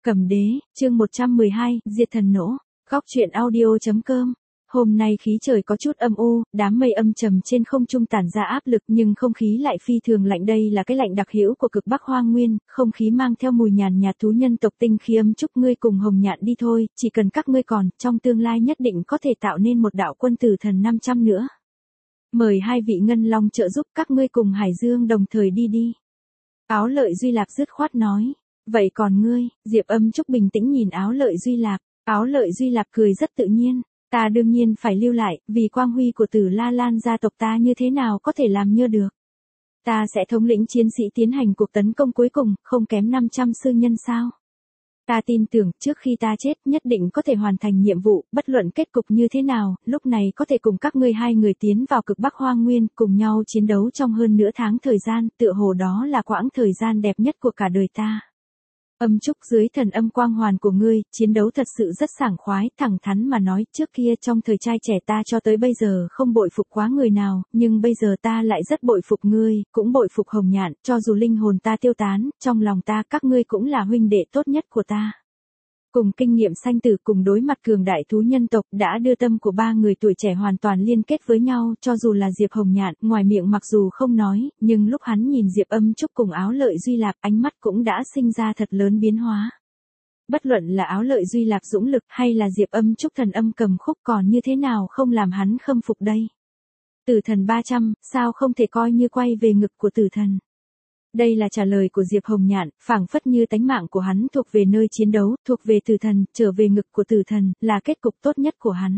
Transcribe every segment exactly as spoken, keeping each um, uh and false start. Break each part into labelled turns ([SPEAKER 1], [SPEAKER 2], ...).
[SPEAKER 1] Cầm đế, chương một trăm mười hai, diệt thần nỗ. Góc truyện audio.com. Hôm nay khí trời có chút âm u, đám mây âm trầm trên không trung tản ra áp lực nhưng không khí lại phi thường lạnh, đây là cái lạnh đặc hữu của cực Bắc Hoang Nguyên, không khí mang theo mùi nhàn nhạt thú nhân tộc tinh khí âm. Chúc ngươi cùng Hồng Nhạn đi thôi, chỉ cần các ngươi còn, trong tương lai nhất định có thể tạo nên một đạo quân tử thần năm trăm nữa. Mời hai vị ngân long trợ giúp các ngươi cùng Hải Dương đồng thời đi đi. Áo Lợi Duy Lạp dứt khoát nói. Vậy còn ngươi? Diệp Âm Trúc bình tĩnh nhìn Áo Lợi Duy Lạp. Áo Lợi Duy Lạp cười rất tự nhiên. Ta đương nhiên phải lưu lại, vì quang huy của Tử La Lan gia tộc ta như thế nào có thể làm nhơ được. Ta sẽ thống lĩnh chiến sĩ tiến hành cuộc tấn công cuối cùng, không kém năm trăm sư nhân sao. Ta tin tưởng trước khi ta chết nhất định có thể hoàn thành nhiệm vụ, bất luận kết cục như thế nào, lúc này có thể cùng các ngươi hai người tiến vào cực Bắc Hoang Nguyên, cùng nhau chiến đấu trong hơn nửa tháng thời gian, tựa hồ đó là quãng thời gian đẹp nhất của cả đời ta. Âm Trúc, dưới thần âm quang hoàn của ngươi, chiến đấu thật sự rất sảng khoái, thẳng thắn mà nói, trước kia trong thời trai trẻ ta cho tới bây giờ không bội phục quá người nào, nhưng bây giờ ta lại rất bội phục ngươi, cũng bội phục Hồng Nhạn, cho dù linh hồn ta tiêu tán, trong lòng ta các ngươi cũng là huynh đệ tốt nhất của ta. Cùng kinh nghiệm sanh tử, cùng đối mặt cường đại thú nhân tộc, đã đưa tâm của ba người tuổi trẻ hoàn toàn liên kết với nhau, cho dù là Diệp Hồng Nhạn, ngoài miệng mặc dù không nói, nhưng lúc hắn nhìn Diệp Âm Trúc cùng Áo Lợi Duy Lạp, ánh mắt cũng đã sinh ra thật lớn biến hóa. Bất luận là Áo Lợi Duy Lạp dũng lực hay là Diệp Âm Trúc thần âm cầm khúc còn như thế nào không làm hắn khâm phục đây. Tử thần ba trăm, sao không thể coi như quay về ngực của tử thần. Đây là trả lời của Diệp Hồng Nhạn, phảng phất như tánh mạng của hắn thuộc về nơi chiến đấu, thuộc về tử thần, trở về ngực của tử thần, là kết cục tốt nhất của hắn.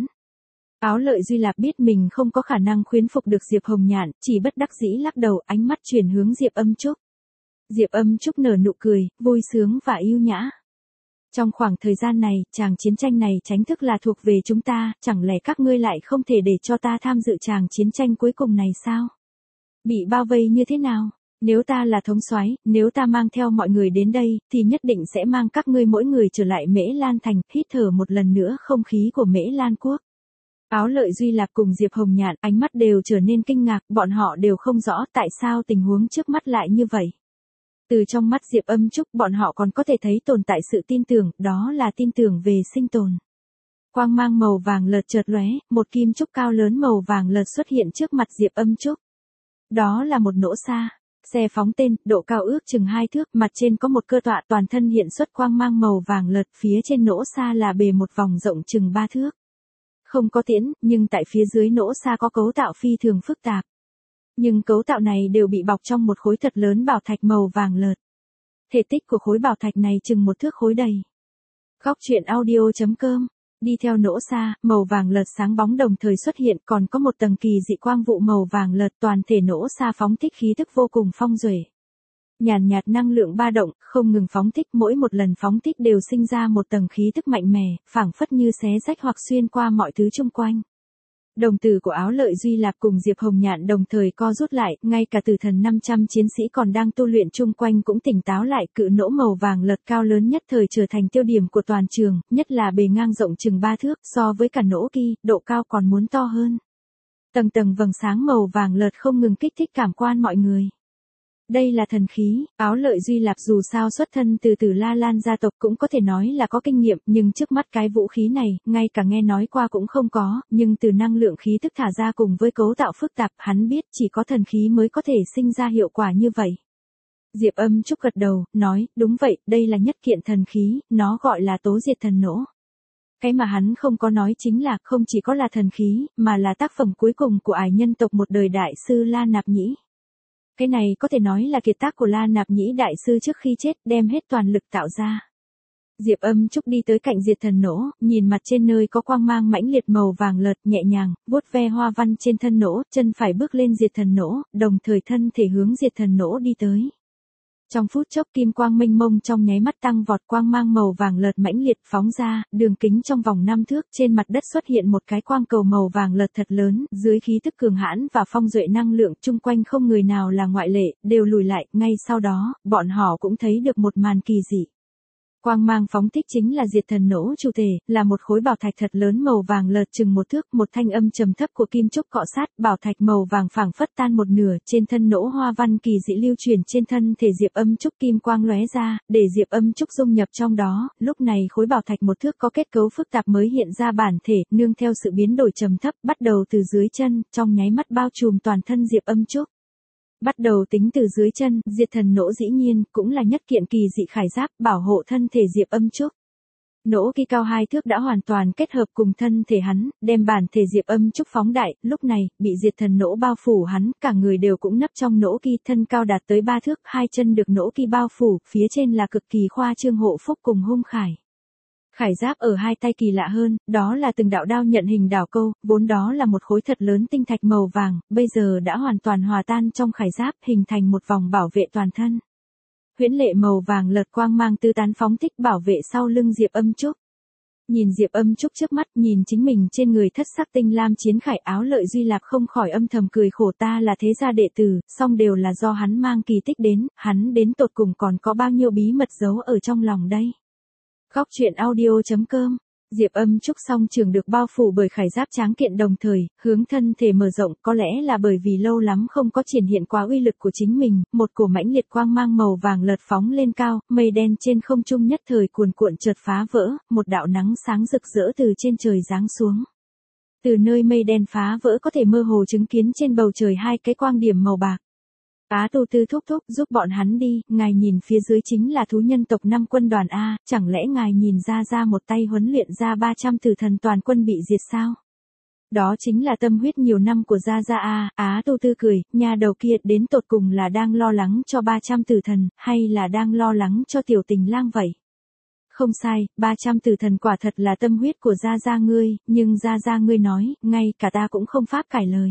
[SPEAKER 1] Áo Lợi Duy Lạp biết mình không có khả năng khuyến phục được Diệp Hồng Nhạn, chỉ bất đắc dĩ lắc đầu, ánh mắt chuyển hướng Diệp Âm Trúc. Diệp Âm Trúc nở nụ cười, vui sướng và yêu nhã. Trong khoảng thời gian này, tràng chiến tranh này chính thức là thuộc về chúng ta, chẳng lẽ các ngươi lại không thể để cho ta tham dự tràng chiến tranh cuối cùng này sao? Bị bao vây như thế nào? Nếu ta là thống soái, nếu ta mang theo mọi người đến đây, thì nhất định sẽ mang các ngươi mỗi người trở lại Mễ Lan Thành, hít thở một lần nữa không khí của Mễ Lan Quốc. Áo Lợi Duy Lạp cùng Diệp Hồng Nhạn, ánh mắt đều trở nên kinh ngạc, bọn họ đều không rõ tại sao tình huống trước mắt lại như vậy. Từ trong mắt Diệp Âm Trúc, bọn họ còn có thể thấy tồn tại sự tin tưởng, đó là tin tưởng về sinh tồn. Quang mang màu vàng lợt chợt lóe, một kim trúc cao lớn màu vàng lợt xuất hiện trước mặt Diệp Âm Trúc. Đó là một nỗ xa. Xe phóng tên, độ cao ước chừng hai thước, mặt trên có một cơ tọa, toàn thân hiện xuất quang mang màu vàng lợt, phía trên nỗ xa là bề một vòng rộng chừng ba thước. Không có tiễn, nhưng tại phía dưới nỗ xa có cấu tạo phi thường phức tạp. Nhưng cấu tạo này đều bị bọc trong một khối thật lớn bảo thạch màu vàng lợt. Thể tích của khối bảo thạch này chừng một thước khối đầy. Góc truyện audio.com. Đi theo nỗ xa, màu vàng lợt sáng bóng đồng thời xuất hiện, còn có một tầng kỳ dị quang vụ màu vàng lợt, toàn thể nỗ xa phóng thích khí tức vô cùng phong duệ. Nhàn nhạt năng lượng ba động, không ngừng phóng thích, mỗi một lần phóng thích đều sinh ra một tầng khí tức mạnh mẽ, phảng phất như xé rách hoặc xuyên qua mọi thứ xung quanh. Đồng tử của Áo Lợi Duy Lạp cùng Diệp Hồng Nhạn đồng thời co rút lại, ngay cả tử thần năm trăm chiến sĩ còn đang tu luyện chung quanh cũng tỉnh táo lại, cự nỗ màu vàng lợt cao lớn nhất thời trở thành tiêu điểm của toàn trường, nhất là bề ngang rộng chừng ba thước, so với cả nỗ kia, độ cao còn muốn to hơn. Tầng tầng vầng sáng màu vàng lợt không ngừng kích thích cảm quan mọi người. Đây là thần khí, Áo Lợi Duy Lạp dù sao xuất thân từ Tử La Lan gia tộc cũng có thể nói là có kinh nghiệm, nhưng trước mắt cái vũ khí này, ngay cả nghe nói qua cũng không có, nhưng từ năng lượng khí tức thả ra cùng với cấu tạo phức tạp, hắn biết chỉ có thần khí mới có thể sinh ra hiệu quả như vậy. Diệp Âm Trúc gật đầu, nói, đúng vậy, đây là nhất kiện thần khí, nó gọi là Tố Diệt Thần Nỗ. Cái mà hắn không có nói chính là, không chỉ có là thần khí, mà là tác phẩm cuối cùng của ải nhân tộc một đời đại sư La Nạp Nhĩ. Cái này có thể nói là kiệt tác của La Nạp Nhĩ đại sư trước khi chết, đem hết toàn lực tạo ra. Diệp Âm Trúc đi tới cạnh diệt thần nỗ, nhìn mặt trên nơi có quang mang mãnh liệt màu vàng lợt, nhẹ nhàng, vuốt ve hoa văn trên thân nỗ, chân phải bước lên diệt thần nỗ, đồng thời thân thể hướng diệt thần nỗ đi tới. Trong phút chốc kim quang mênh mông trong nháy mắt tăng vọt, quang mang màu vàng lợt mãnh liệt phóng ra, đường kính trong vòng năm thước, trên mặt đất xuất hiện một cái quang cầu màu vàng lợt thật lớn, dưới khí tức cường hãn và phong duệ năng lượng, chung quanh không người nào là ngoại lệ, đều lùi lại, ngay sau đó, bọn họ cũng thấy được một màn kỳ dị. Quang mang phóng thích chính là diệt thần nỗ chủ thể, là một khối bảo thạch thật lớn màu vàng lợt chừng một thước, một thanh âm trầm thấp của kim trúc cọ sát, bảo thạch màu vàng phảng phất tan một nửa, trên thân nỗ hoa văn kỳ dị lưu chuyển trên thân thể Diệp Âm Trúc kim quang lóe ra, để Diệp Âm Trúc dung nhập trong đó, lúc này khối bảo thạch một thước có kết cấu phức tạp mới hiện ra bản thể, nương theo sự biến đổi trầm thấp, bắt đầu từ dưới chân, trong nháy mắt bao trùm toàn thân Diệp Âm Trúc. Bắt đầu tính từ dưới chân, diệt thần nỗ dĩ nhiên, cũng là nhất kiện kỳ dị khải giáp, bảo hộ thân thể Diệp Âm Trúc. Nỗ kỳ cao hai thước đã hoàn toàn kết hợp cùng thân thể hắn, đem bản thể Diệp Âm Trúc phóng đại, lúc này, bị diệt thần nỗ bao phủ hắn, cả người đều cũng nấp trong nỗ kỳ, thân cao đạt tới ba thước, hai chân được nỗ kỳ bao phủ, phía trên là cực kỳ khoa trương hộ phúc cùng hung khải. Khải giáp ở hai tay kỳ lạ hơn, đó là từng đạo đao nhận hình đảo câu, vốn đó là một khối thật lớn tinh thạch màu vàng, bây giờ đã hoàn toàn hòa tan trong khải giáp, hình thành một vòng bảo vệ toàn thân. Huyễn lệ màu vàng lợt quang mang tứ tán phóng thích bảo vệ sau lưng Diệp Âm Trúc. Nhìn Diệp Âm Trúc trước mắt, nhìn chính mình trên người thất sắc tinh lam chiến khải áo lợi duy lạp không khỏi âm thầm cười khổ, ta là thế gia đệ tử, song đều là do hắn mang kỳ tích đến, hắn đến tột cùng còn có bao nhiêu bí mật giấu ở trong lòng đây. Góc truyện audio chấm com. Diệp Âm Trúc song trường được bao phủ bởi khải giáp tráng kiện đồng thời, hướng thân thể mở rộng, có lẽ là bởi vì lâu lắm không có triển hiện quá uy lực của chính mình, một cổ mãnh liệt quang mang màu vàng lợt phóng lên cao, mây đen trên không trung nhất thời cuồn cuộn chợt phá vỡ, một đạo nắng sáng rực rỡ từ trên trời giáng xuống. Từ nơi mây đen phá vỡ có thể mơ hồ chứng kiến trên bầu trời hai cái quang điểm màu bạc. Á Tu Tư thúc thúc, giúp bọn hắn đi, ngài nhìn phía dưới chính là thú nhân tộc năm quân đoàn A, chẳng lẽ ngài nhìn ra ra một tay huấn luyện ra ba trăm tử thần toàn quân bị diệt sao? Đó chính là tâm huyết nhiều năm của Gia Gia A, Á Tu Tư cười, nhà đầu kia đến tột cùng là đang lo lắng cho ba trăm tử thần, hay là đang lo lắng cho tiểu tình lang vậy? Không sai, ba trăm tử thần quả thật là tâm huyết của Gia Gia ngươi, nhưng Gia Gia ngươi nói, ngay cả ta cũng không pháp cải lời.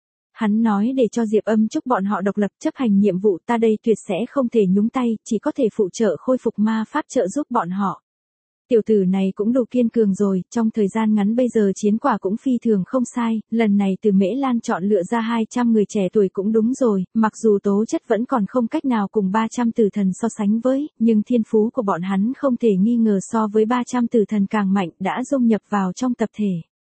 [SPEAKER 1] Hắn nói để cho Diệp Âm Trúc bọn họ độc lập chấp hành nhiệm vụ, ta đây tuyệt sẽ không thể nhúng tay, chỉ có thể phụ trợ khôi phục ma pháp trợ giúp bọn họ. Tiểu tử này cũng đủ kiên cường rồi, trong thời gian ngắn bây giờ chiến quả cũng phi thường không sai, lần này từ Mễ Lan chọn lựa ra hai trăm người trẻ tuổi cũng đúng rồi, mặc dù tố chất vẫn còn không cách nào cùng ba trăm tử thần so sánh với, nhưng thiên phú của bọn hắn không thể nghi ngờ so với ba trăm tử thần càng mạnh, đã dung nhập vào trong tập thể.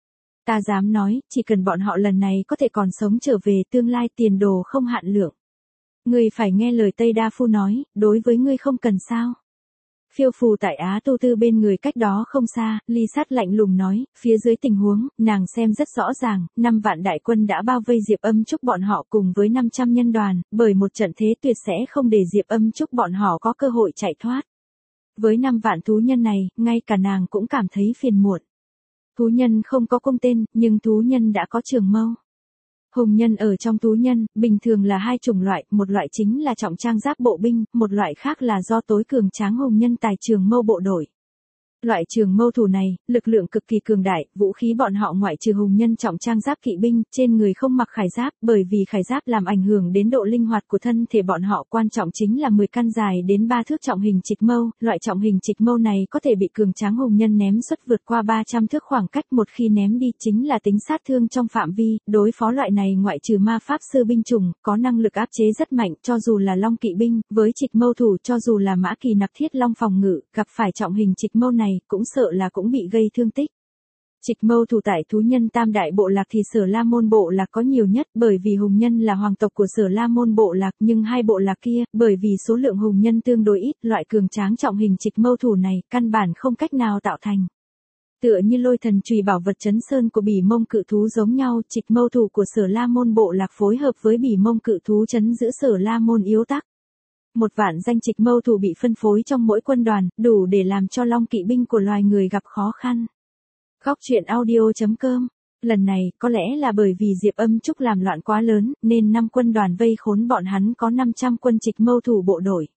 [SPEAKER 1] Ta dám nói, chỉ cần bọn họ lần này có thể còn sống trở về, tương lai tiền đồ không hạn lượng. Ngươi phải nghe lời Tây Đa Phu nói, đối với ngươi không cần sao. Phiêu phù tại Á Tu Tư bên người cách đó không xa, Ly Sát lạnh lùng nói, phía dưới tình huống, nàng xem rất rõ ràng, năm vạn đại quân đã bao vây Diệp Âm Trúc bọn họ cùng với năm trăm nhân đoàn, bởi một trận thế tuyệt sẽ không để Diệp Âm Trúc bọn họ có cơ hội chạy thoát. Với năm vạn thú nhân này, ngay cả nàng cũng cảm thấy phiền muộn. Thú nhân không có cung tên, nhưng thú nhân đã có trường mâu. Hùng nhân ở trong thú nhân, bình thường là hai chủng loại, một loại chính là trọng trang giáp bộ binh, một loại khác là do tối cường tráng hùng nhân tài trường mâu bộ đội. Loại trường mâu thủ này, lực lượng cực kỳ cường đại, vũ khí bọn họ ngoại trừ hùng nhân trọng trang giáp kỵ binh, trên người không mặc khải giáp, bởi vì khải giáp làm ảnh hưởng đến độ linh hoạt của thân thể bọn họ, quan trọng chính là mười căn dài đến ba thước trọng hình trịch mâu, loại trọng hình trịch mâu này có thể bị cường tráng hùng nhân ném xuất vượt qua ba trăm thước khoảng cách, một khi ném đi chính là tính sát thương trong phạm vi, đối phó loại này ngoại trừ ma pháp sư binh chủng, có năng lực áp chế rất mạnh, cho dù là long kỵ binh, với trịch mâu thủ cho dù là mã kỳ nạp thiết long phòng ngự, gặp phải trọng hình trịch mâu này, cũng sợ là cũng bị gây thương tích. Trịch mâu thủ tại thú nhân tam đại bộ lạc thì Sở La Môn bộ lạc có nhiều nhất, bởi vì hùng nhân là hoàng tộc của Sở La Môn bộ lạc, nhưng hai bộ lạc kia, bởi vì số lượng hùng nhân tương đối ít, loại cường tráng trọng hình trịch mâu thủ này, căn bản không cách nào tạo thành. Tựa như lôi thần chùy bảo vật chấn sơn của bỉ mông cự thú giống nhau, trịch mâu thủ của Sở La Môn bộ lạc phối hợp với bỉ mông cự thú chấn giữ Sở La Môn yếu tắc. Một vạn danh trịch mâu thủ bị phân phối trong mỗi quân đoàn, đủ để làm cho long kỵ binh của loài người gặp khó khăn. Góc truyện audio chấm com. Lần này, có lẽ là bởi vì Diệp Âm Trúc làm loạn quá lớn, nên năm quân đoàn vây khốn bọn hắn có năm trăm quân trịch mâu thủ bộ đội.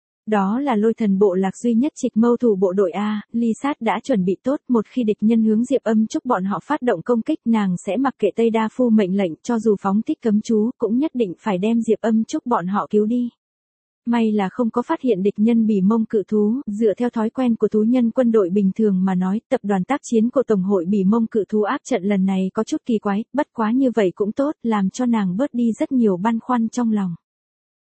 [SPEAKER 1] Đó là lôi thần bộ lạc duy nhất trịch mâu thủ bộ đội A, Ly Sát đã chuẩn bị tốt, một khi địch nhân hướng Diệp Âm Trúc bọn họ phát động công kích, nàng sẽ mặc kệ Tây Đa Phu mệnh lệnh, cho dù phóng thích cấm chú, cũng nhất định phải đem Diệp Âm Trúc bọn họ cứu đi. May là không có phát hiện địch nhân bỉ mông cự thú, dựa theo thói quen của thú nhân quân đội bình thường mà nói, tập đoàn tác chiến của Tổng hội bỉ mông cự thú áp trận lần này có chút kỳ quái, bất quá như vậy cũng tốt, làm cho nàng bớt đi rất nhiều băn khoăn trong lòng.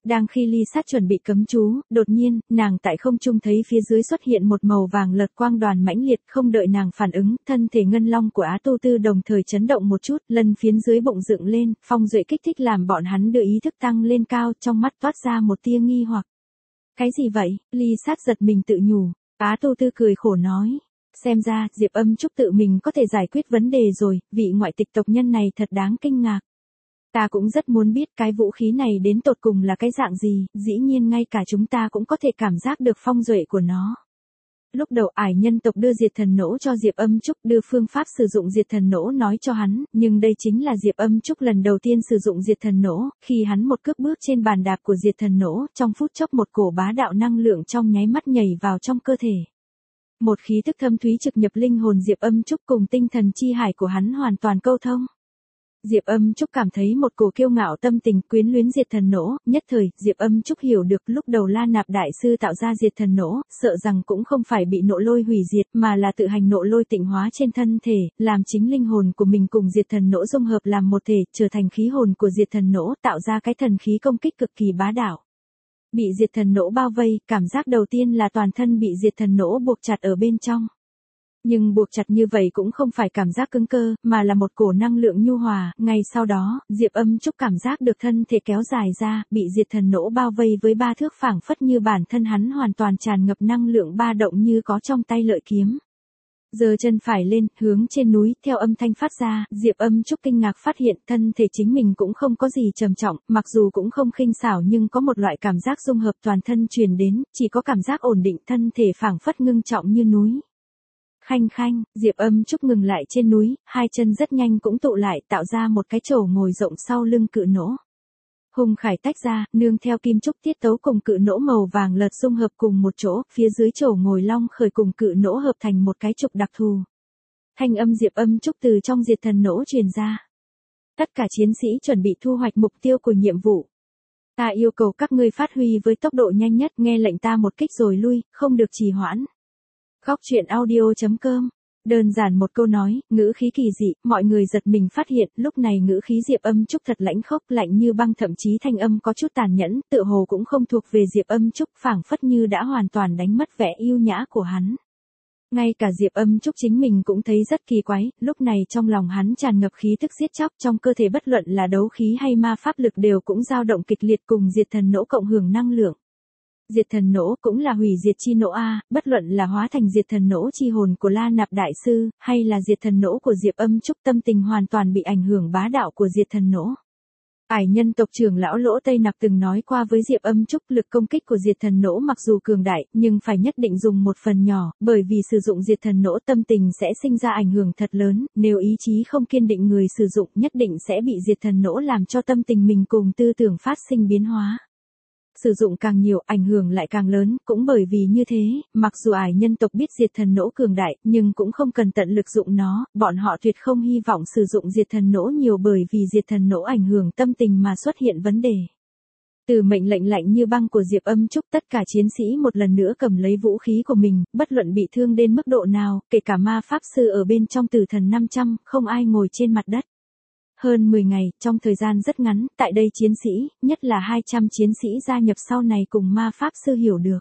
[SPEAKER 1] Đang khi ly sát chuẩn bị cấm chú, đột nhiên, nàng tại không trung thấy phía dưới xuất hiện một màu vàng lật quang đoàn mãnh liệt, không đợi nàng phản ứng, thân thể ngân long của Á Tu Tư đồng thời chấn động một chút, lân phiến dưới bụng dựng lên, phong duệ kích thích làm bọn hắn đưa ý thức tăng lên cao, trong mắt toát ra một tia nghi hoặc. Cái gì vậy? Ly sát giật mình tự nhủ, Á Tu Tư cười khổ nói. Xem ra, Diệp Âm Trúc tự mình có thể giải quyết vấn đề rồi, vị ngoại tịch tộc nhân này thật đáng kinh ngạc. Ta cũng rất muốn biết cái vũ khí này đến tột cùng là cái dạng gì, dĩ nhiên ngay cả chúng ta cũng có thể cảm giác được phong duệ của nó. Lúc đầu ải nhân tộc đưa diệt thần nỗ cho Diệp Âm Trúc, đưa phương pháp sử dụng diệt thần nỗ nói cho hắn, nhưng đây chính là Diệp Âm Trúc lần đầu tiên sử dụng diệt thần nỗ, khi hắn một cước bước trên bàn đạp của diệt thần nỗ, trong phút chốc một cổ bá đạo năng lượng trong nháy mắt nhảy vào trong cơ thể. Một khí tức thâm thúy trực nhập linh hồn Diệp Âm Trúc cùng tinh thần chi hải của hắn hoàn toàn câu thông. Diệp Âm Trúc cảm thấy một cổ kiêu ngạo tâm tình quyến luyến diệt thần nỗ, nhất thời, Diệp Âm Trúc hiểu được lúc đầu La Nạp Đại Sư tạo ra diệt thần nỗ, sợ rằng cũng không phải bị nộ lôi hủy diệt mà là tự hành nộ lôi tịnh hóa trên thân thể, làm chính linh hồn của mình cùng diệt thần nỗ dung hợp làm một thể, trở thành khí hồn của diệt thần nỗ, tạo ra cái thần khí công kích cực kỳ bá đạo. Bị diệt thần nỗ bao vây, cảm giác đầu tiên là toàn thân bị diệt thần nỗ buộc chặt ở bên trong. Nhưng buộc chặt như vậy cũng không phải cảm giác cứng cơ, mà là một cổ năng lượng nhu hòa, ngay sau đó, Diệp Âm Trúc cảm giác được thân thể kéo dài ra, bị diệt thần nỗ bao vây với ba thước phảng phất như bản thân hắn hoàn toàn tràn ngập năng lượng ba động như có trong tay lợi kiếm. Giơ chân phải lên, hướng trên núi, theo âm thanh phát ra, Diệp Âm Trúc kinh ngạc phát hiện thân thể chính mình cũng không có gì trầm trọng, mặc dù cũng không khinh xảo nhưng có một loại cảm giác dung hợp toàn thân truyền đến, chỉ có cảm giác ổn định thân thể phảng phất ngưng trọng như núi. Khanh khanh, Diệp Âm Trúc ngừng lại trên núi, hai chân rất nhanh cũng tụ lại tạo ra một cái chổ ngồi rộng sau lưng cự nỗ. Hùng khải tách ra, nương theo kim trúc tiết tấu cùng cự nỗ màu vàng lợt dung hợp cùng một chỗ, phía dưới chổ ngồi long khởi cùng cự nỗ hợp thành một cái trục đặc thù. Thanh âm Diệp Âm Trúc từ trong diệt thần nỗ truyền ra. Tất cả chiến sĩ chuẩn bị thu hoạch mục tiêu của nhiệm vụ. Ta yêu cầu các ngươi phát huy với tốc độ nhanh nhất, nghe lệnh ta một kích rồi lui, không được trì hoãn. Góc truyện audio chấm com. Đơn giản một câu nói, ngữ khí kỳ dị, mọi người giật mình phát hiện, lúc này ngữ khí Diệp Âm Trúc thật lãnh khốc, lạnh như băng, thậm chí thanh âm có chút tàn nhẫn, tựa hồ cũng không thuộc về Diệp Âm Trúc, phảng phất như đã hoàn toàn đánh mất vẻ yêu nhã của hắn. Ngay cả Diệp Âm Trúc chính mình cũng thấy rất kỳ quái, lúc này trong lòng hắn tràn ngập khí tức giết chóc, trong cơ thể bất luận là đấu khí hay ma pháp lực đều cũng dao động kịch liệt cùng diệt thần nỗ cộng hưởng năng lượng. Diệt thần nỗ cũng là hủy diệt chi nỗ A, bất luận là hóa thành diệt thần nỗ chi hồn của La Nạp Đại Sư, hay là diệt thần nỗ của Diệp Âm Trúc, tâm tình hoàn toàn bị ảnh hưởng bá đạo của diệt thần nỗ. Ải nhân tộc trưởng lão Lỗ Tây Nặc từng nói qua với Diệp Âm Trúc, lực công kích của diệt thần nỗ mặc dù cường đại, nhưng phải nhất định dùng một phần nhỏ, bởi vì sử dụng diệt thần nỗ tâm tình sẽ sinh ra ảnh hưởng thật lớn, nếu ý chí không kiên định người sử dụng nhất định sẽ bị diệt thần nỗ làm cho tâm tình mình cùng tư tưởng phát sinh biến hóa. Sử dụng càng nhiều, ảnh hưởng lại càng lớn, cũng bởi vì như thế, mặc dù ải nhân tộc biết diệt thần nỗ cường đại, nhưng cũng không cần tận lực dụng nó, bọn họ tuyệt không hy vọng sử dụng diệt thần nỗ nhiều bởi vì diệt thần nỗ ảnh hưởng tâm tình mà xuất hiện vấn đề. Từ mệnh lệnh lạnh như băng của Diệp Âm Trúc, tất cả chiến sĩ một lần nữa cầm lấy vũ khí của mình, bất luận bị thương đến mức độ nào, kể cả ma pháp sư ở bên trong tử thần năm trăm, không ai ngồi trên mặt đất. Hơn mười ngày, trong thời gian rất ngắn, tại đây chiến sĩ, nhất là hai trăm chiến sĩ gia nhập sau này cùng ma pháp sư hiểu được.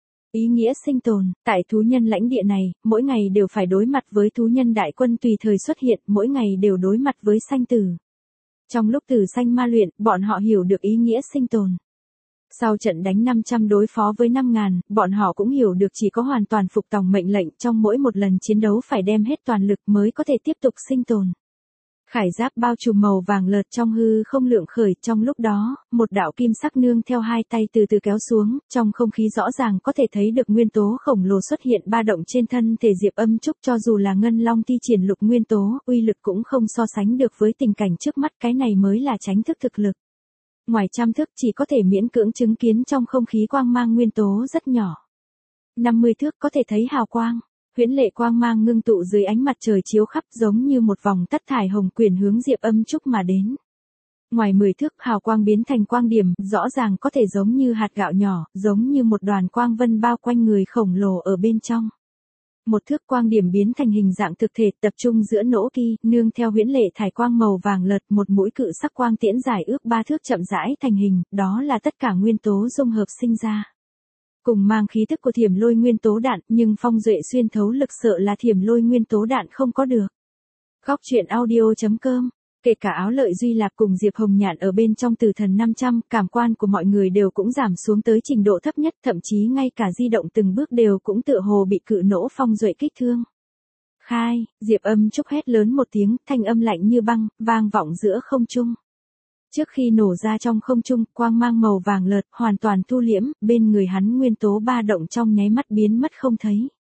[SPEAKER 1] Ý nghĩa sinh tồn, tại thú nhân lãnh địa này, mỗi ngày đều phải đối mặt với thú nhân đại quân tùy thời xuất hiện, mỗi ngày đều đối mặt với sanh tử. Trong lúc tử sanh ma luyện, bọn họ hiểu được ý nghĩa sinh tồn. Sau trận đánh năm trăm đối phó với năm ngàn, bọn họ cũng hiểu được chỉ có hoàn toàn phục tòng mệnh lệnh trong mỗi một lần chiến đấu phải đem hết toàn lực mới có thể tiếp tục sinh tồn. Khải giáp bao trùm màu vàng lợt trong hư không lượng khởi, trong lúc đó, một đạo kim sắc nương theo hai tay từ từ kéo xuống, trong không khí rõ ràng có thể thấy được nguyên tố khổng lồ xuất hiện ba động trên thân thể Diệp Âm Trúc, cho dù là ngân long thi triển lục nguyên tố, uy lực cũng không so sánh được với tình cảnh trước mắt, cái này mới là tránh thức thực lực. Ngoài trăm thước chỉ có thể miễn cưỡng chứng kiến trong không khí quang mang nguyên tố rất nhỏ. năm mươi thước có thể thấy hào quang. Huyễn lệ quang mang ngưng tụ dưới ánh mặt trời chiếu khắp giống như một vòng tất thải hồng quyển hướng Diệp Âm Trúc mà đến. Ngoài mười thước hào quang biến thành quang điểm, rõ ràng có thể giống như hạt gạo nhỏ, giống như một đoàn quang vân bao quanh người khổng lồ ở bên trong. Một thước quang điểm biến thành hình dạng thực thể tập trung giữa nỗ kỳ, nương theo huyễn lệ thải quang màu vàng lợt, một mũi cự sắc quang tiễn dài ước ba thước chậm rãi thành hình, đó là tất cả nguyên tố dung hợp sinh ra. Cùng mang khí thức của thiểm lôi nguyên tố đạn, nhưng phong duệ xuyên thấu lực sợ là thiểm lôi nguyên tố đạn không có được. Góc truyện audio.com. Kể cả Áo Lợi Duy Lạp cùng Diệp Hồng Nhạn ở bên trong Tử Thần năm trăm, cảm quan của mọi người đều cũng giảm xuống tới trình độ thấp nhất, thậm chí ngay cả di động từng bước đều cũng tựa hồ bị cự nỗ phong duệ kích thương. Khai, Diệp Âm Trúc hét lớn một tiếng, thanh âm lạnh như băng, vang vọng giữa không trung. Trước khi nổ ra trong không trung, quang mang màu vàng lợt, hoàn toàn thu liễm, bên người hắn nguyên tố ba động trong nháy mắt biến mất không thấy.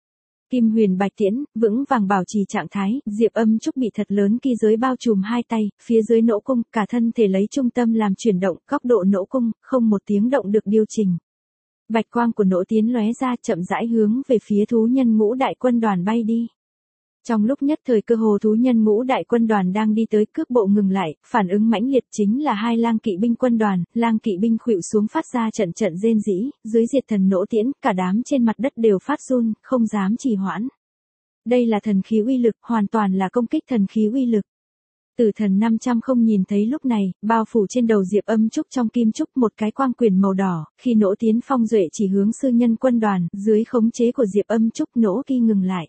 [SPEAKER 1] Kim huyền bạch tiễn, vững vàng bảo trì trạng thái, Diệp Âm Trúc bị thật lớn kỳ giới bao trùm hai tay, phía dưới nỗ cung, cả thân thể lấy trung tâm làm chuyển động, góc độ nỗ cung, không một tiếng động được điều chỉnh. Bạch quang của nỗ tiến lóe ra chậm rãi hướng về phía thú nhân ngũ đại quân đoàn bay đi. Trong lúc nhất thời cơ hồ thú nhân ngũ đại quân đoàn đang đi tới cước bộ ngừng lại, phản ứng mãnh liệt chính là hai lang kỵ binh quân đoàn, lang kỵ binh khuỵu xuống phát ra trận trận rên rỉ, dưới diệt thần nỗ tiễn, cả đám trên mặt đất đều phát run, không dám trì hoãn. Đây là thần khí uy lực, hoàn toàn là công kích thần khí uy lực. Tử Thần năm trăm không nhìn thấy lúc này, bao phủ trên đầu Diệp Âm Trúc trong kim trúc một cái quang quyền màu đỏ, khi nỗ tiến phong duệ chỉ hướng sư nhân quân đoàn, dưới khống chế của Diệp Âm Trúc nỗ kỳ ngừng lại.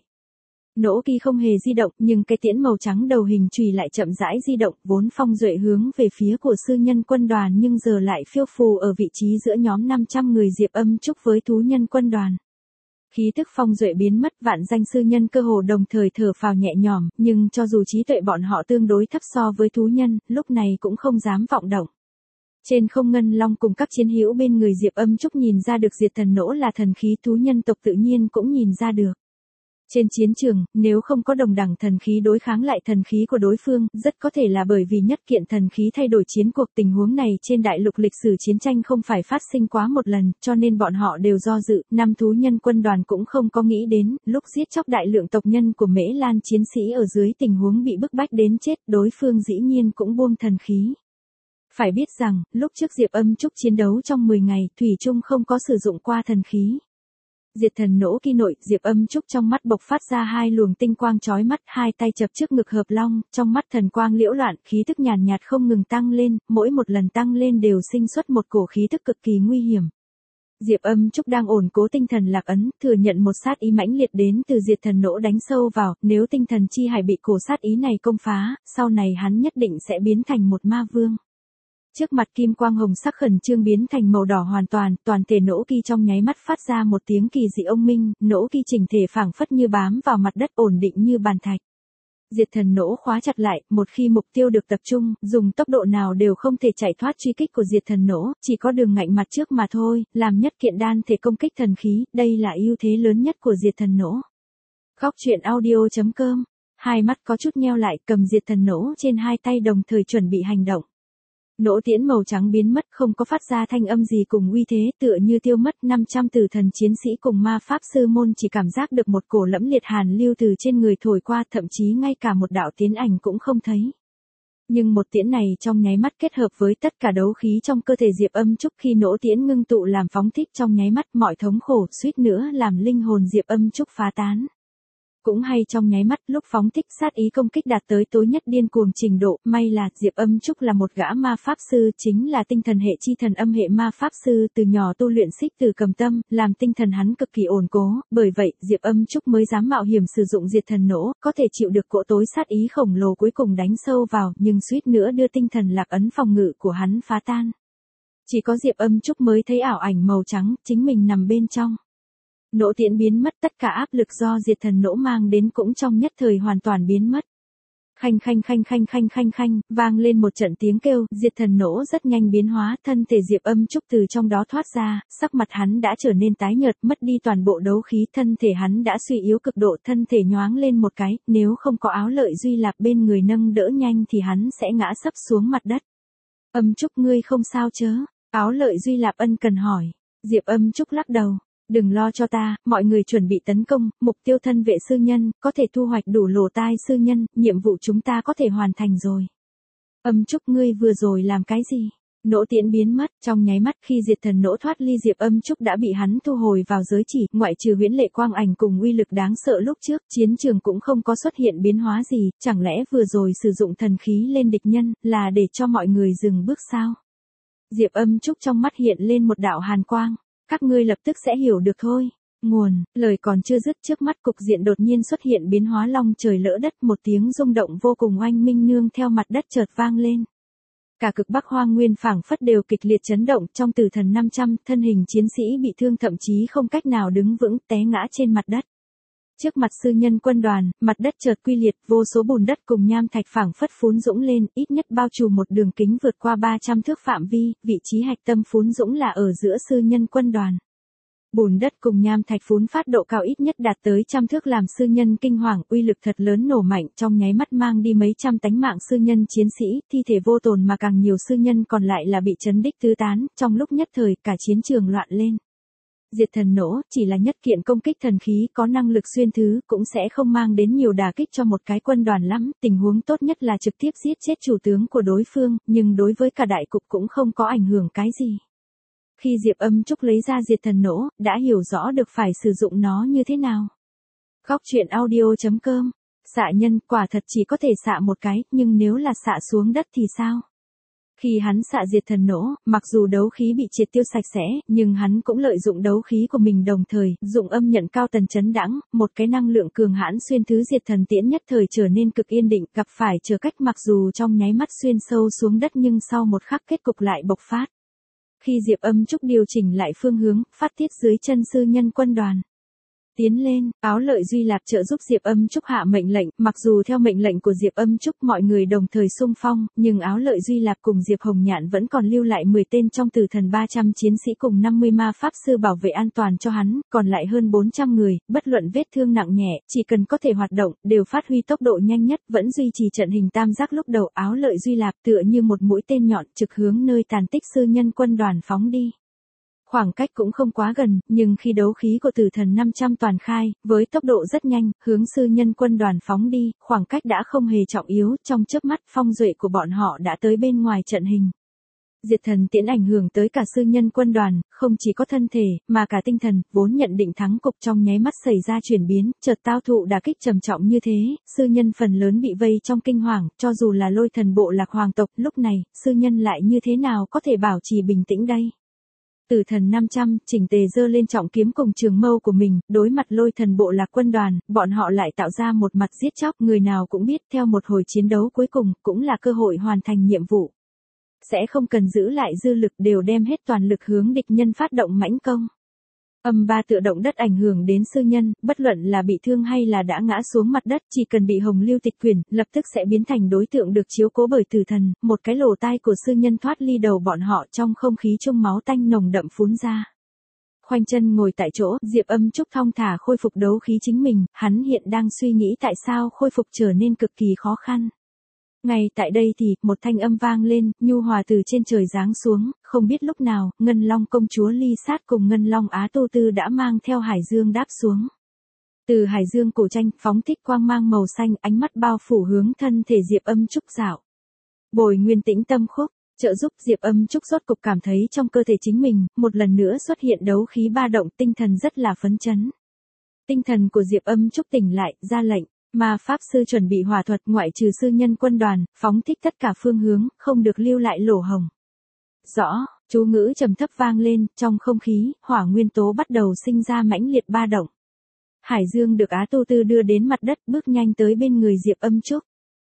[SPEAKER 1] Nỗ kỳ không hề di động, nhưng cái tiễn màu trắng đầu hình chùy lại chậm rãi di động, vốn phong duệ hướng về phía của sư nhân quân đoàn nhưng giờ lại phiêu phù ở vị trí giữa nhóm năm trăm người Diệp Âm Trúc với thú nhân quân đoàn. Khí tức phong duệ biến mất, vạn danh sư nhân cơ hồ đồng thời thở phào nhẹ nhõm, nhưng cho dù trí tuệ bọn họ tương đối thấp so với thú nhân, lúc này cũng không dám vọng động. Trên không ngân long cùng các chiến hữu bên người Diệp Âm Trúc nhìn ra được diệt thần nỗ là thần khí, thú nhân tộc tự nhiên cũng nhìn ra được. Trên chiến trường, nếu không có đồng đẳng thần khí đối kháng lại thần khí của đối phương, rất có thể là bởi vì nhất kiện thần khí thay đổi chiến cuộc. Tình huống này trên đại lục lịch sử chiến tranh không phải phát sinh quá một lần, cho nên bọn họ đều do dự, năm thú nhân quân đoàn cũng không có nghĩ đến, lúc giết chóc đại lượng tộc nhân của Mễ Lan chiến sĩ ở dưới tình huống bị bức bách đến chết, đối phương dĩ nhiên cũng buông thần khí. Phải biết rằng, lúc trước Diệp Âm Trúc chiến đấu trong mười ngày, thủy chung không có sử dụng qua thần khí. Diệt thần nỗ kỳ nội, Diệp Âm Trúc trong mắt bộc phát ra hai luồng tinh quang chói mắt, hai tay chập trước ngực hợp long, trong mắt thần quang liễu loạn, khí tức nhàn nhạt không ngừng tăng lên, mỗi một lần tăng lên đều sinh xuất một cổ khí tức cực kỳ nguy hiểm. Diệp Âm Trúc đang ổn cố tinh thần lạc ấn, thừa nhận một sát ý mãnh liệt đến từ diệt thần nỗ đánh sâu vào, nếu tinh thần chi hải bị cổ sát ý này công phá, sau này hắn nhất định sẽ biến thành một ma vương. Trước mặt kim quang hồng sắc khẩn trương biến thành màu đỏ hoàn toàn, toàn thể nỗ kỳ trong nháy mắt phát ra một tiếng kỳ dị ông minh, nỗ kỳ chỉnh thể phảng phất như bám vào mặt đất ổn định như bàn thạch. Diệt thần nỗ khóa chặt lại, một khi mục tiêu được tập trung, dùng tốc độ nào đều không thể chạy thoát truy kích của diệt thần nỗ, chỉ có đường ngạnh mặt trước mà thôi, làm nhất kiện đan thể công kích thần khí, đây là ưu thế lớn nhất của diệt thần nỗ. Góc truyện audio.com, hai mắt có chút nheo lại, cầm diệt thần nỗ trên hai tay đồng thời chuẩn bị hành động. Nỗ tiễn màu trắng biến mất, không có phát ra thanh âm gì cùng uy thế, tựa như tiêu mất. Năm trăm tử thần chiến sĩ cùng ma pháp sư môn chỉ cảm giác được một cổ lẫm liệt hàn lưu từ trên người thổi qua, thậm chí ngay cả một đạo tiến ảnh cũng không thấy. Nhưng một tiễn này trong nháy mắt kết hợp với tất cả đấu khí trong cơ thể Diệp Âm Trúc, khi nỗ tiễn ngưng tụ làm phóng thích trong nháy mắt, mọi thống khổ suýt nữa làm linh hồn Diệp Âm Trúc phá tán. Cũng hay trong nháy mắt, lúc phóng thích sát ý công kích đạt tới tối nhất điên cuồng trình độ, may là Diệp Âm Trúc là một gã ma pháp sư, chính là tinh thần hệ chi thần âm hệ ma pháp sư, từ nhỏ tu luyện xích từ cầm tâm, làm tinh thần hắn cực kỳ ổn cố, bởi vậy Diệp Âm Trúc mới dám mạo hiểm sử dụng diệt thần nỗ, có thể chịu được cỗ tối sát ý khổng lồ cuối cùng đánh sâu vào, nhưng suýt nữa đưa tinh thần lạc ấn phòng ngự của hắn phá tan. Chỉ có Diệp Âm Trúc mới thấy ảo ảnh màu trắng, chính mình nằm bên trong. Nỗ tiễn biến mất, tất cả áp lực do diệt thần nỗ mang đến cũng trong nhất thời hoàn toàn biến mất. Khanh khanh khanh khanh khanh khanh khanh, vang lên một trận tiếng kêu, diệt thần nỗ rất nhanh biến hóa, thân thể Diệp Âm Trúc từ trong đó thoát ra, sắc mặt hắn đã trở nên tái nhợt, mất đi toàn bộ đấu khí, thân thể hắn đã suy yếu cực độ, thân thể nhoáng lên một cái, nếu không có Áo Lợi Duy Lạp bên người nâng đỡ nhanh thì hắn sẽ ngã sấp xuống mặt đất. Âm Trúc ngươi không sao chớ? Áo Lợi Duy Lạp ân cần hỏi. Diệp Âm Trúc lắc đầu. Đừng lo cho ta, mọi người chuẩn bị tấn công, mục tiêu thân vệ sư nhân, có thể thu hoạch đủ lỗ tai sư nhân, nhiệm vụ chúng ta có thể hoàn thành rồi. Âm Trúc ngươi vừa rồi làm cái gì? Nỗ tiễn biến mất, trong nháy mắt khi diệt thần nỗ thoát ly Diệp Âm Trúc đã bị hắn thu hồi vào giới chỉ, ngoại trừ huyễn lệ quang ảnh cùng uy lực đáng sợ lúc trước, chiến trường cũng không có xuất hiện biến hóa gì, chẳng lẽ vừa rồi sử dụng thần khí lên địch nhân, là để cho mọi người dừng bước sao? Diệp Âm Trúc trong mắt hiện lên một đạo hàn quang, các ngươi lập tức sẽ hiểu được thôi. Nguồn, lời còn chưa dứt trước mắt cục diện đột nhiên xuất hiện biến hóa long trời lỡ đất, một tiếng rung động vô cùng oanh minh nương theo mặt đất chợt vang lên. Cả cực Bắc Hoang Nguyên phảng phất đều kịch liệt chấn động, trong tử thần năm trăm, thân hình chiến sĩ bị thương thậm chí không cách nào đứng vững, té ngã trên mặt đất. Trước mặt sư nhân quân đoàn, mặt đất chợt quy liệt, vô số bùn đất cùng nham thạch phảng phất phún dũng lên, ít nhất bao trùm một đường kính vượt qua ba trăm thước phạm vi, vị trí hạch tâm phún dũng là ở giữa sư nhân quân đoàn. Bùn đất cùng nham thạch phún phát độ cao ít nhất đạt tới trăm thước làm sư nhân kinh hoàng, uy lực thật lớn nổ mạnh, trong nháy mắt mang đi mấy trăm tánh mạng sư nhân chiến sĩ, thi thể vô tồn mà càng nhiều sư nhân còn lại là bị chấn đích tứ tán, trong lúc nhất thời cả chiến trường loạn lên. Diệt thần nỗ chỉ là nhất kiện công kích thần khí có năng lực xuyên thứ, cũng sẽ không mang đến nhiều đả kích cho một cái quân đoàn lắm, tình huống tốt nhất là trực tiếp giết chết chủ tướng của đối phương, nhưng đối với cả đại cục cũng không có ảnh hưởng cái gì. Khi Diệp Âm Trúc lấy ra diệt thần nỗ, đã hiểu rõ được phải sử dụng nó như thế nào. Góc truyện audio chấm com, xạ nhân quả thật chỉ có thể xạ một cái, nhưng nếu là xạ xuống đất thì sao? Khi hắn xạ diệt thần nỗ, mặc dù đấu khí bị triệt tiêu sạch sẽ, nhưng hắn cũng lợi dụng đấu khí của mình đồng thời, dụng âm nhận cao tần chấn đãng, một cái năng lượng cường hãn xuyên thứ diệt thần tiễn nhất thời trở nên cực yên định, gặp phải chờ cách mặc dù trong nháy mắt xuyên sâu xuống đất nhưng sau một khắc kết cục lại bộc phát. Khi Diệp Âm Trúc điều chỉnh lại phương hướng, phát tiết dưới chân sư nhân quân đoàn. Tiến lên, Áo Lợi Duy Lạp trợ giúp Diệp Âm Trúc hạ mệnh lệnh, mặc dù theo mệnh lệnh của Diệp Âm Trúc mọi người đồng thời xung phong, nhưng Áo Lợi Duy Lạp cùng Diệp Hồng Nhạn vẫn còn lưu lại mười tên trong tử thần ba trăm chiến sĩ cùng năm mươi ma pháp sư bảo vệ an toàn cho hắn, còn lại hơn bốn trăm người, bất luận vết thương nặng nhẹ, chỉ cần có thể hoạt động, đều phát huy tốc độ nhanh nhất, vẫn duy trì trận hình tam giác lúc đầu. Áo Lợi Duy Lạp tựa như một mũi tên nhọn trực hướng nơi tàn tích sư nhân quân đoàn phóng đi. Khoảng cách cũng không quá gần, nhưng khi đấu khí của tử thần năm trăm toàn khai, với tốc độ rất nhanh, hướng sư nhân quân đoàn phóng đi, khoảng cách đã không hề trọng yếu, trong chớp mắt phong duệ của bọn họ đã tới bên ngoài trận hình. Diệt thần tiễn ảnh hưởng tới cả sư nhân quân đoàn, không chỉ có thân thể, mà cả tinh thần, vốn nhận định thắng cục trong nháy mắt xảy ra chuyển biến, chợt tao thụ đả kích trầm trọng như thế, sư nhân phần lớn bị vây trong kinh hoàng, cho dù là Lôi Thần bộ lạc hoàng tộc, lúc này, sư nhân lại như thế nào có thể bảo trì bình tĩnh đây? Tử thần năm trăm, chỉnh tề giơ lên trọng kiếm cùng trường mâu của mình, đối mặt Lôi Thần bộ lạc quân đoàn, bọn họ lại tạo ra một mặt giết chóc, người nào cũng biết theo một hồi chiến đấu cuối cùng, cũng là cơ hội hoàn thành nhiệm vụ. Sẽ không cần giữ lại dư lực, đều đem hết toàn lực hướng địch nhân phát động mãnh công. Âm ba tựa động đất ảnh hưởng đến sư nhân, bất luận là bị thương hay là đã ngã xuống mặt đất, chỉ cần bị hồng lưu tịch quyển, lập tức sẽ biến thành đối tượng được chiếu cố bởi tử thần, một cái lỗ tai của sư nhân thoát ly đầu bọn họ, trong không khí chung máu tanh nồng đậm phún ra. Khoanh chân ngồi tại chỗ, Diệp Âm Trúc thong thả khôi phục đấu khí chính mình, hắn hiện đang suy nghĩ tại sao khôi phục trở nên cực kỳ khó khăn. Ngay tại đây thì, một thanh âm vang lên, nhu hòa từ trên trời giáng xuống, không biết lúc nào, Ngân Long công chúa Ly Sát cùng Ngân Long Á Tô Tư đã mang theo hải dương đáp xuống. Từ hải dương cổ tranh, phóng thích quang mang màu xanh, ánh mắt bao phủ hướng thân thể Diệp Âm Trúc dạo. Bồi nguyên tĩnh tâm khúc, trợ giúp Diệp Âm Trúc rốt cục cảm thấy trong cơ thể chính mình, một lần nữa xuất hiện đấu khí ba động, tinh thần rất là phấn chấn. Tinh thần của Diệp Âm Trúc tỉnh lại, ra lệnh. Ma pháp sư chuẩn bị hỏa thuật, ngoại trừ sư nhân quân đoàn, phóng thích tất cả phương hướng, không được lưu lại lỗ hổng. Rõ, chú ngữ trầm thấp vang lên, trong không khí, hỏa nguyên tố bắt đầu sinh ra mãnh liệt ba động. Hải dương được Á Tô Tư đưa đến mặt đất, bước nhanh tới bên người Diệp Âm Trúc.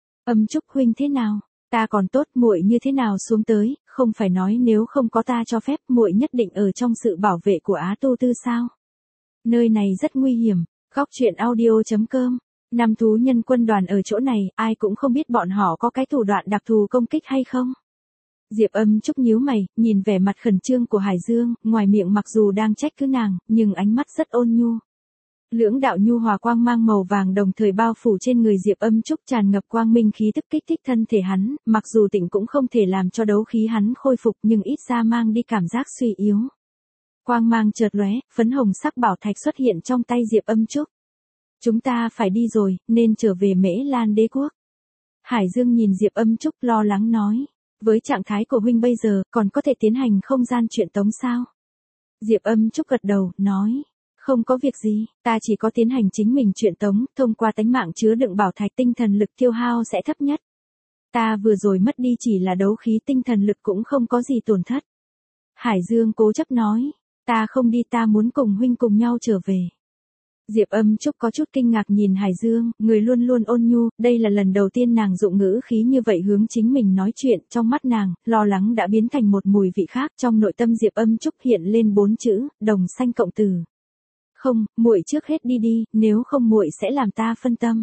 [SPEAKER 1] Âm Trúc huynh thế nào? Ta còn tốt, muội như thế nào xuống tới, không phải nói nếu không có ta cho phép, muội nhất định ở trong sự bảo vệ của Á Tô Tư sao? Nơi này rất nguy hiểm. Góc truyện audio chấm com. Năm thú nhân quân đoàn ở chỗ này, ai cũng không biết bọn họ có cái thủ đoạn đặc thù công kích hay không. Diệp Âm Trúc nhíu mày, nhìn vẻ mặt khẩn trương của Hải Dương, ngoài miệng mặc dù đang trách cứ nàng, nhưng ánh mắt rất ôn nhu. Lưỡng đạo nhu hòa quang mang màu vàng đồng thời bao phủ trên người Diệp Âm Trúc, tràn ngập quang minh khí tức kích thích thân thể hắn, mặc dù tỉnh cũng không thể làm cho đấu khí hắn khôi phục, nhưng ít ra mang đi cảm giác suy yếu. Quang mang chợt lóe, phấn hồng sắc bảo thạch xuất hiện trong tay Diệp Âm Trúc. Chúng ta phải đi rồi, nên trở về Mễ Lan đế quốc. Hải Dương nhìn Diệp Âm Trúc lo lắng nói. Với trạng thái của huynh bây giờ, còn có thể tiến hành không gian truyện tống sao? Diệp Âm Trúc gật đầu, nói. Không có việc gì, ta chỉ có tiến hành chính mình truyện tống, thông qua tánh mạng chứa đựng bảo thạch tinh thần lực tiêu hao sẽ thấp nhất. Ta vừa rồi mất đi chỉ là đấu khí tinh thần lực cũng không có gì tổn thất. Hải Dương cố chấp nói. Ta không đi, ta muốn cùng huynh cùng nhau trở về. Diệp Âm Trúc có chút kinh ngạc nhìn Hải Dương, người luôn luôn ôn nhu, đây là lần đầu tiên nàng dụng ngữ khí như vậy hướng chính mình nói chuyện, trong mắt nàng, lo lắng đã biến thành một mùi vị khác, trong nội tâm Diệp Âm Trúc hiện lên bốn chữ, đồng xanh cộng từ. Không, muội trước hết đi đi, nếu không muội sẽ làm ta phân tâm.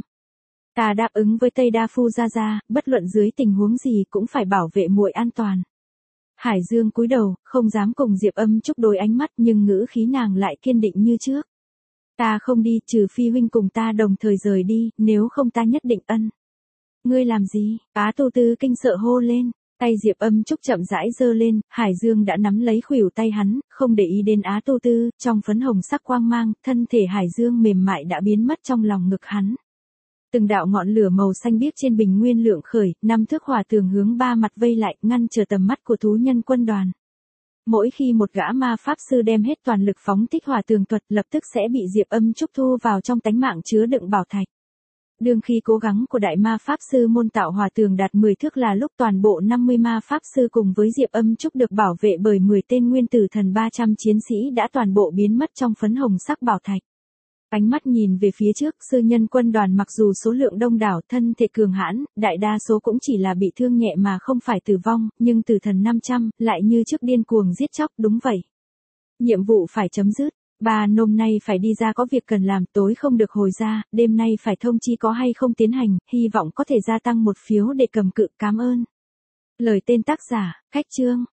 [SPEAKER 1] Ta đáp ứng với Tây Đa Phu gia gia, bất luận dưới tình huống gì cũng phải bảo vệ muội an toàn. Hải Dương cúi đầu, không dám cùng Diệp Âm Trúc đối ánh mắt nhưng ngữ khí nàng lại kiên định như trước. Ta không đi, trừ phi huynh cùng ta đồng thời rời đi, nếu không ta nhất định ân. Ngươi làm gì? Á Tu Tư kinh sợ hô lên, tay Diệp Âm Trúc chậm rãi giơ lên, Hải Dương đã nắm lấy khuỷu tay hắn, không để ý đến Á Tu Tư, trong phấn hồng sắc quang mang, thân thể Hải Dương mềm mại đã biến mất trong lòng ngực hắn. Từng đạo ngọn lửa màu xanh biếc trên bình nguyên lượng khởi, năm thước hỏa tường hướng ba mặt vây lại, ngăn trở tầm mắt của thú nhân quân đoàn. Mỗi khi một gã ma pháp sư đem hết toàn lực phóng thích hỏa tường thuật, lập tức sẽ bị Diệp Âm Trúc thu vào trong tánh mạng chứa đựng bảo thạch. Đương khi cố gắng của đại ma pháp sư môn tạo hỏa tường đạt mười thước là lúc toàn bộ năm mươi ma pháp sư cùng với Diệp Âm Trúc được bảo vệ bởi mười tên nguyên tử thần ba trăm chiến sĩ đã toàn bộ biến mất trong phấn hồng sắc bảo thạch. Ánh mắt nhìn về phía trước, sư nhân quân đoàn mặc dù số lượng đông đảo, thân thể cường hãn, đại đa số cũng chỉ là bị thương nhẹ mà không phải tử vong, nhưng tử thần năm trăm, lại như trước điên cuồng giết chóc, đúng vậy. Nhiệm vụ phải chấm dứt, ba nôm nay phải đi ra có việc cần làm, tối không được hồi ra, đêm nay phải thông chi có hay không tiến hành, hy vọng có thể gia tăng một phiếu để cầm cự, cảm ơn. Lời tên tác giả, Khách Chương.